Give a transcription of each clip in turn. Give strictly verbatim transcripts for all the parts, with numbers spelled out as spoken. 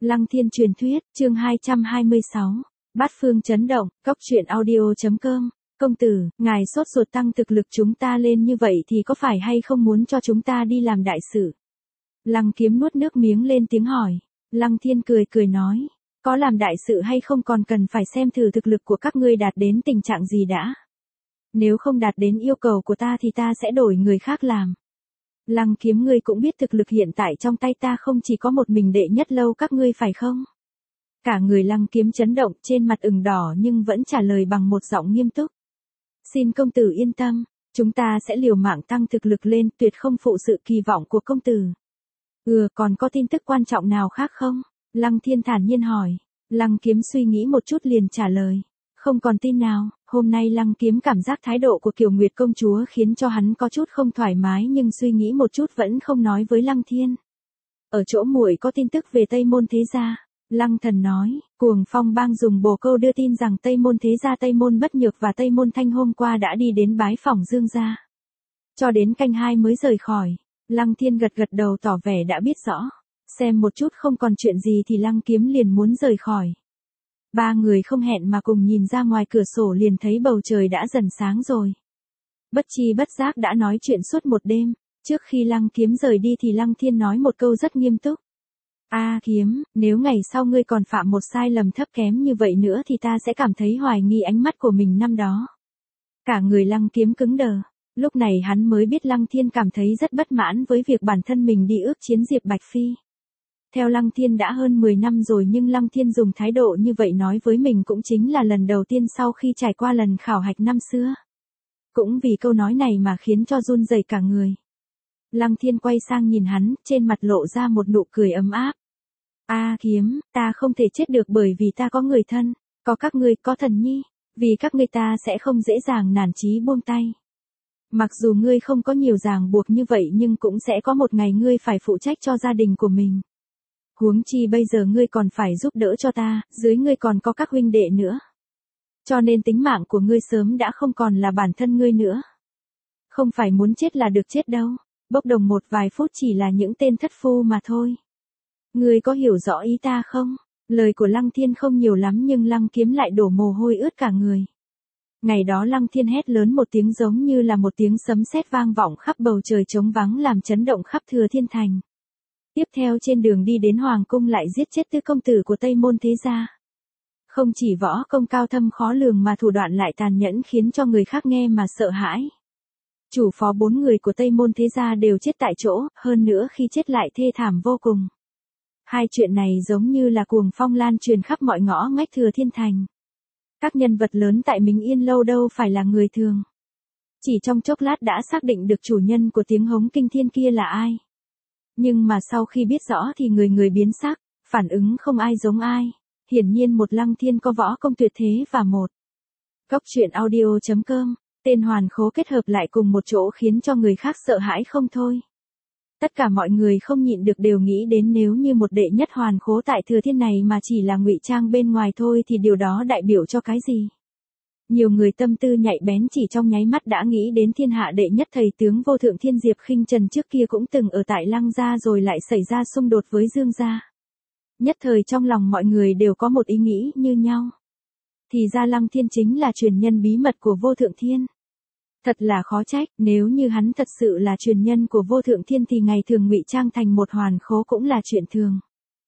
Lăng Thiên truyền thuyết, chương hai trăm hai mươi sáu. Bát phương chấn động, cốc truyện audio chấm com. Công tử, ngài sốt ruột tăng thực lực chúng ta lên như vậy thì có phải hay không muốn cho chúng ta đi làm đại sự? Lăng Kiếm nuốt nước miếng lên tiếng hỏi. Lăng Thiên cười cười nói, có làm đại sự hay không còn cần phải xem thử thực lực của các ngươi đạt đến tình trạng gì đã. Nếu không đạt đến yêu cầu của ta thì ta sẽ đổi người khác làm. Lăng Kiếm, ngươi cũng biết thực lực hiện tại trong tay ta không chỉ có một mình đệ nhất lâu các ngươi phải không? Cả người Lăng Kiếm chấn động, trên mặt ửng đỏ nhưng vẫn trả lời bằng một giọng nghiêm túc. Xin công tử yên tâm, chúng ta sẽ liều mạng tăng thực lực lên, tuyệt không phụ sự kỳ vọng của công tử. Ừ, còn có tin tức quan trọng nào khác không? Lăng Thiên thản nhiên hỏi. Lăng Kiếm suy nghĩ một chút liền trả lời. Không còn tin nào, hôm nay Lăng Kiếm cảm giác thái độ của Kiều Nguyệt công chúa khiến cho hắn có chút không thoải mái nhưng suy nghĩ một chút vẫn không nói với Lăng Thiên. Ở chỗ muội có tin tức về Tây Môn Thế Gia. Lăng Thần nói, Cuồng Phong Bang dùng bồ câu đưa tin rằng Tây Môn Thế Gia Tây Môn Bất Nhược và Tây Môn Thanh hôm qua đã đi đến bái phỏng Dương gia. Cho đến canh hai mới rời khỏi. Lăng Thiên gật gật đầu tỏ vẻ đã biết rõ. Xem một chút không còn chuyện gì thì Lăng Kiếm liền muốn rời khỏi. Ba người không hẹn mà cùng nhìn ra ngoài cửa sổ liền thấy bầu trời đã dần sáng rồi. Bất chi bất giác đã nói chuyện suốt một đêm. Trước khi Lăng Kiếm rời đi thì Lăng Thiên nói một câu rất nghiêm túc. A Kiếm, nếu ngày sau ngươi còn phạm một sai lầm thấp kém như vậy nữa thì ta sẽ cảm thấy hoài nghi ánh mắt của mình năm đó. Cả người Lăng Kiếm cứng đờ. Lúc này hắn mới biết Lăng Thiên cảm thấy rất bất mãn với việc bản thân mình đi ước chiến Diệp Bạch Phi. Theo Lăng Thiên đã hơn mười năm rồi nhưng Lăng Thiên dùng thái độ như vậy nói với mình cũng chính là lần đầu tiên sau khi trải qua lần khảo hạch năm xưa. Cũng vì câu nói này mà khiến cho run rẩy cả người. Lăng Thiên quay sang nhìn hắn, trên mặt lộ ra một nụ cười ấm áp. A Kiếm, ta không thể chết được bởi vì ta có người thân, có các ngươi, có Thần Nhi, vì các ngươi ta sẽ không dễ dàng nản chí buông tay. Mặc dù ngươi không có nhiều ràng buộc như vậy nhưng cũng sẽ có một ngày ngươi phải phụ trách cho gia đình của mình. Huống chi bây giờ ngươi còn phải giúp đỡ cho ta, dưới ngươi còn có các huynh đệ nữa. Cho nên tính mạng của ngươi sớm đã không còn là bản thân ngươi nữa. Không phải muốn chết là được chết đâu, bốc đồng một vài phút chỉ là những tên thất phu mà thôi. Ngươi có hiểu rõ ý ta không? Lời của Lăng Thiên không nhiều lắm nhưng Lăng Kiếm lại đổ mồ hôi ướt cả người. Ngày đó Lăng Thiên hét lớn một tiếng giống như là một tiếng sấm sét vang vọng khắp bầu trời trống vắng làm chấn động khắp Thừa Thiên Thành. Tiếp theo trên đường đi đến Hoàng Cung lại giết chết tứ công tử của Tây Môn Thế Gia. Không chỉ võ công cao thâm khó lường mà thủ đoạn lại tàn nhẫn khiến cho người khác nghe mà sợ hãi. Chủ phó bốn người của Tây Môn Thế Gia đều chết tại chỗ, hơn nữa khi chết lại thê thảm vô cùng. Hai chuyện này giống như là cuồng phong lan truyền khắp mọi ngõ ngách Thừa Thiên Thành. Các nhân vật lớn tại Minh Yên Lâu đâu phải là người thường. Chỉ trong chốc lát đã xác định được chủ nhân của tiếng hống kinh thiên kia là ai. Nhưng mà sau khi biết rõ thì người người biến sắc, phản ứng không ai giống ai. Hiển nhiên một Lăng Thiên có võ công tuyệt thế và một cốc truyện audio chấm com, tên hoàn khố kết hợp lại cùng một chỗ khiến cho người khác sợ hãi không thôi. Tất cả mọi người không nhịn được đều nghĩ đến nếu như một đệ nhất hoàn khố tại Thừa Thiên này mà chỉ là ngụy trang bên ngoài thôi thì điều đó đại biểu cho cái gì? Nhiều người tâm tư nhạy bén chỉ trong nháy mắt đã nghĩ đến thiên hạ đệ nhất thầy tướng vô thượng Thiên Diệp Khinh Trần trước kia cũng từng ở tại Lăng gia rồi lại xảy ra xung đột với Dương gia. Nhất thời trong lòng mọi người đều có một ý nghĩ như nhau. Thì ra Lăng Thiên chính là truyền nhân bí mật của vô thượng thiên. Thật là khó trách, nếu như hắn thật sự là truyền nhân của vô thượng thiên thì ngày thường ngụy trang thành một hoàn khố cũng là chuyện thường.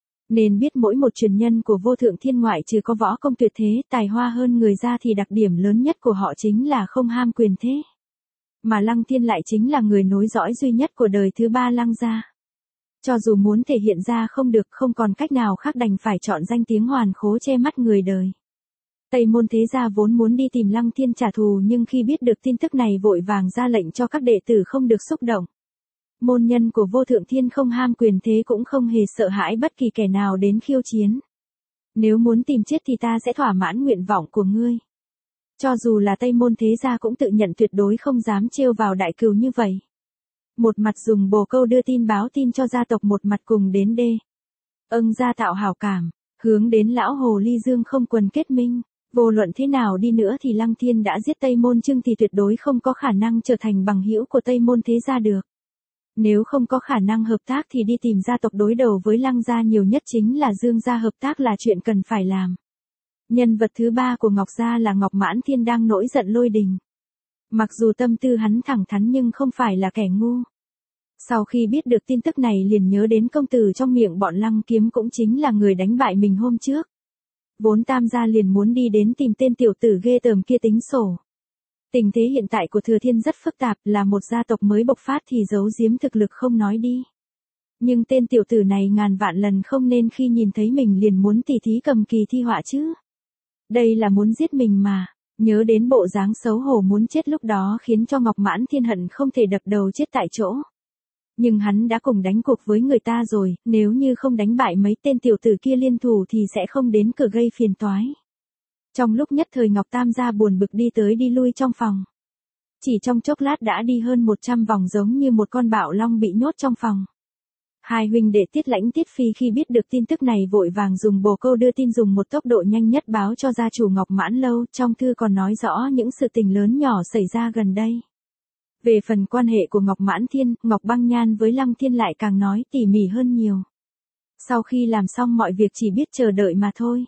Nên biết mỗi một truyền nhân của vô thượng thiên ngoại trừ có võ công tuyệt thế, tài hoa hơn người ra thì đặc điểm lớn nhất của họ chính là không ham quyền thế. Mà Lăng Thiên lại chính là người nối dõi duy nhất của đời thứ ba Lăng gia. Cho dù muốn thể hiện ra không được, không còn cách nào khác đành phải chọn danh tiếng hoàn khố che mắt người đời. Tây Môn Thế Gia vốn muốn đi tìm Lăng Thiên trả thù nhưng khi biết được tin tức này vội vàng ra lệnh cho các đệ tử không được xúc động. Môn nhân của vô thượng thiên không ham quyền thế cũng không hề sợ hãi bất kỳ kẻ nào đến khiêu chiến. Nếu muốn tìm chết thì ta sẽ thỏa mãn nguyện vọng của ngươi. Cho dù là Tây Môn Thế Gia cũng tự nhận tuyệt đối không dám trêu vào đại cừu như vậy. Một mặt dùng bồ câu đưa tin báo tin cho gia tộc, một mặt cùng đến đê âng gia tạo hảo cảm, hướng đến lão hồ ly Dương không quần kết minh. Vô luận thế nào đi nữa thì Lăng Thiên đã giết Tây Môn Trưng thì tuyệt đối không có khả năng trở thành bằng hữu của Tây Môn Thế Gia được. Nếu không có khả năng hợp tác thì đi tìm gia tộc đối đầu với Lăng gia, nhiều nhất chính là Dương gia hợp tác là chuyện cần phải làm. Nhân vật thứ ba của Ngọc gia là Ngọc Mãn Thiên đang nổi giận lôi đình. Mặc dù tâm tư hắn thẳng thắn nhưng không phải là kẻ ngu. Sau khi biết được tin tức này liền nhớ đến công tử trong miệng bọn Lăng Kiếm cũng chính là người đánh bại mình hôm trước. Vốn Tam gia liền muốn đi đến tìm tên tiểu tử ghê tởm kia tính sổ. Tình thế hiện tại của Thừa Thiên rất phức tạp, là một gia tộc mới bộc phát thì giấu giếm thực lực không nói đi. Nhưng tên tiểu tử này ngàn vạn lần không nên khi nhìn thấy mình liền muốn tỉ thí cầm kỳ thi họa chứ. Đây là muốn giết mình mà, nhớ đến bộ dáng xấu hổ muốn chết lúc đó khiến cho Ngọc Mãn Thiên hận không thể đập đầu chết tại chỗ. Nhưng hắn đã cùng đánh cuộc với người ta rồi, nếu như không đánh bại mấy tên tiểu tử kia liên thủ thì sẽ không đến cửa gây phiền toái. Trong lúc nhất thời Ngọc Tam gia buồn bực đi tới đi lui trong phòng. Chỉ trong chốc lát đã đi hơn một trăm vòng giống như một con bạo long bị nhốt trong phòng. Hai huynh đệ Tiết Lãnh Tiết Phi khi biết được tin tức này vội vàng dùng bồ câu đưa tin dùng một tốc độ nhanh nhất báo cho gia chủ Ngọc Mãn Lâu, trong thư còn nói rõ những sự tình lớn nhỏ xảy ra gần đây. Về phần quan hệ của Ngọc Mãn Thiên, Ngọc Băng Nhan với Lăng Thiên lại càng nói tỉ mỉ hơn nhiều. Sau khi làm xong mọi việc chỉ biết chờ đợi mà thôi.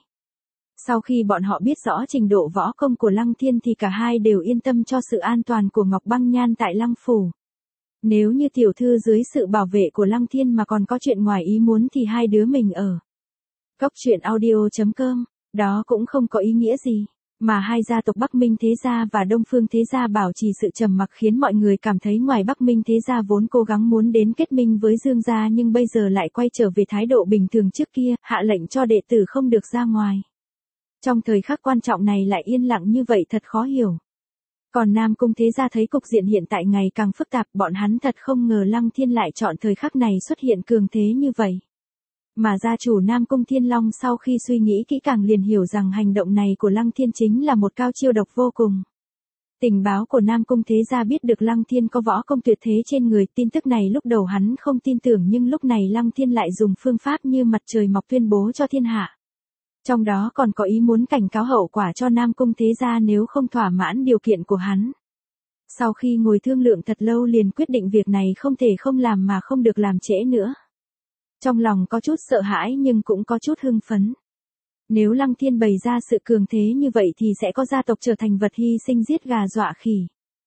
Sau khi bọn họ biết rõ trình độ võ công của Lăng Thiên thì cả hai đều yên tâm cho sự an toàn của Ngọc Băng Nhan tại Lăng Phủ. Nếu như tiểu thư dưới sự bảo vệ của Lăng Thiên mà còn có chuyện ngoài ý muốn thì hai đứa mình ở cốc truyện audio chấm com, đó cũng không có ý nghĩa gì. Mà hai gia tộc Bắc Minh Thế Gia và Đông Phương Thế Gia bảo trì sự trầm mặc khiến mọi người cảm thấy ngoài Bắc Minh Thế Gia vốn cố gắng muốn đến kết minh với Dương gia nhưng bây giờ lại quay trở về thái độ bình thường trước kia, hạ lệnh cho đệ tử không được ra ngoài. Trong thời khắc quan trọng này lại yên lặng như vậy thật khó hiểu. Còn Nam Cung Thế Gia thấy cục diện hiện tại ngày càng phức tạp, bọn hắn thật không ngờ Lăng Thiên lại chọn thời khắc này xuất hiện cường thế như vậy. Mà gia chủ Nam Cung Thiên Long sau khi suy nghĩ kỹ càng liền hiểu rằng hành động này của Lăng Thiên chính là một cao chiêu độc vô cùng. Tình báo của Nam Cung Thế Gia biết được Lăng Thiên có võ công tuyệt thế trên người, tin tức này lúc đầu hắn không tin tưởng nhưng lúc này Lăng Thiên lại dùng phương pháp như mặt trời mọc tuyên bố cho thiên hạ. Trong đó còn có ý muốn cảnh cáo hậu quả cho Nam Cung Thế Gia nếu không thỏa mãn điều kiện của hắn. Sau khi ngồi thương lượng thật lâu liền quyết định việc này không thể không làm mà không được làm trễ nữa. Trong lòng có chút sợ hãi nhưng cũng có chút hưng phấn. Nếu Lăng Thiên bày ra sự cường thế như vậy thì sẽ có gia tộc trở thành vật hy sinh giết gà dọa khỉ.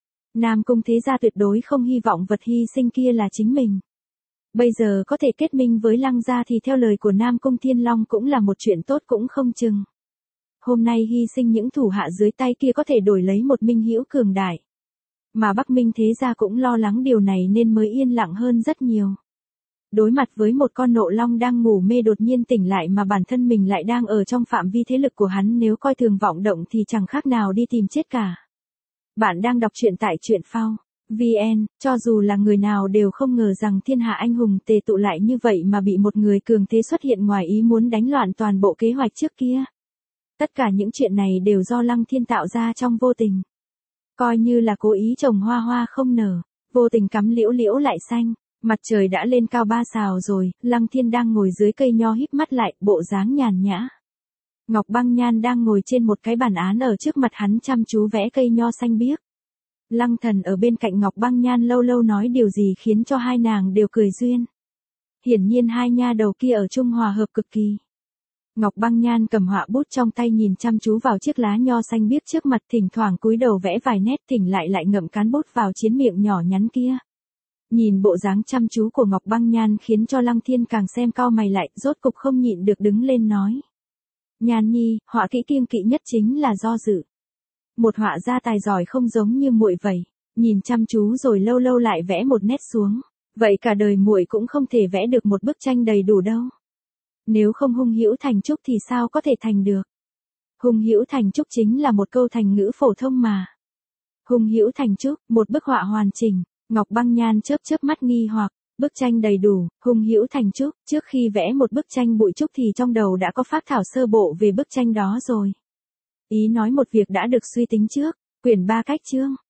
Nam Cung Thế Gia tuyệt đối không hy vọng vật hy sinh kia là chính mình. Bây giờ có thể kết minh với Lăng gia thì theo lời của Nam Cung Thiên Long cũng là một chuyện tốt cũng không chừng. Hôm nay hy sinh những thủ hạ dưới tay kia có thể đổi lấy một minh hữu cường đại. Mà Bắc Minh Thế Gia cũng lo lắng điều này nên mới yên lặng hơn rất nhiều. Đối mặt với một con nộ long đang ngủ mê đột nhiên tỉnh lại mà bản thân mình lại đang ở trong phạm vi thế lực của hắn, nếu coi thường vọng động thì chẳng khác nào đi tìm chết cả. Bạn đang đọc truyện tại truyện phao chấm vn, cho dù là người nào đều không ngờ rằng thiên hạ anh hùng tề tụ lại như vậy mà bị một người cường thế xuất hiện ngoài ý muốn đánh loạn toàn bộ kế hoạch trước kia. Tất cả những chuyện này đều do Lăng Thiên tạo ra trong vô tình. Coi như là cố ý trồng hoa hoa không nở, vô tình cắm liễu liễu lại xanh. Mặt trời đã lên cao ba sào rồi, Lăng Thiên đang ngồi dưới cây nho híp mắt lại, bộ dáng nhàn nhã. Ngọc Băng Nhan đang ngồi trên một cái bàn án ở trước mặt hắn chăm chú vẽ cây nho xanh biếc. Lăng Thần ở bên cạnh Ngọc Băng Nhan lâu lâu nói điều gì khiến cho hai nàng đều cười duyên. Hiển nhiên hai nha đầu kia ở chung hòa hợp cực kỳ. Ngọc Băng Nhan cầm họa bút trong tay nhìn chăm chú vào chiếc lá nho xanh biếc trước mặt, thỉnh thoảng cúi đầu vẽ vài nét, thỉnh lại lại ngậm cán bút vào chiến miệng nhỏ nhắn kia. Nhìn bộ dáng chăm chú của Ngọc Băng Nhan khiến cho Lăng Thiên càng xem cau mày lại, rốt cục không nhịn được đứng lên nói. Nhan nhi, họa kỹ kiêng kỵ nhất chính là do dự. Một họa gia tài giỏi không giống như muội vậy, nhìn chăm chú rồi lâu lâu lại vẽ một nét xuống, vậy cả đời muội cũng không thể vẽ được một bức tranh đầy đủ đâu. Nếu không hung hữu thành trúc thì sao có thể thành được? Hung hữu thành trúc chính là một câu thành ngữ phổ thông mà. Hung hữu thành trúc, một bức họa hoàn chỉnh. Ngọc Băng Nhan chớp chớp mắt nghi hoặc, bức tranh đầy đủ, hung hữu thành trúc, trước khi vẽ một bức tranh bụi trúc thì trong đầu đã có phác thảo sơ bộ về bức tranh đó rồi. Ý nói một việc đã được suy tính trước, quyển ba cách chương,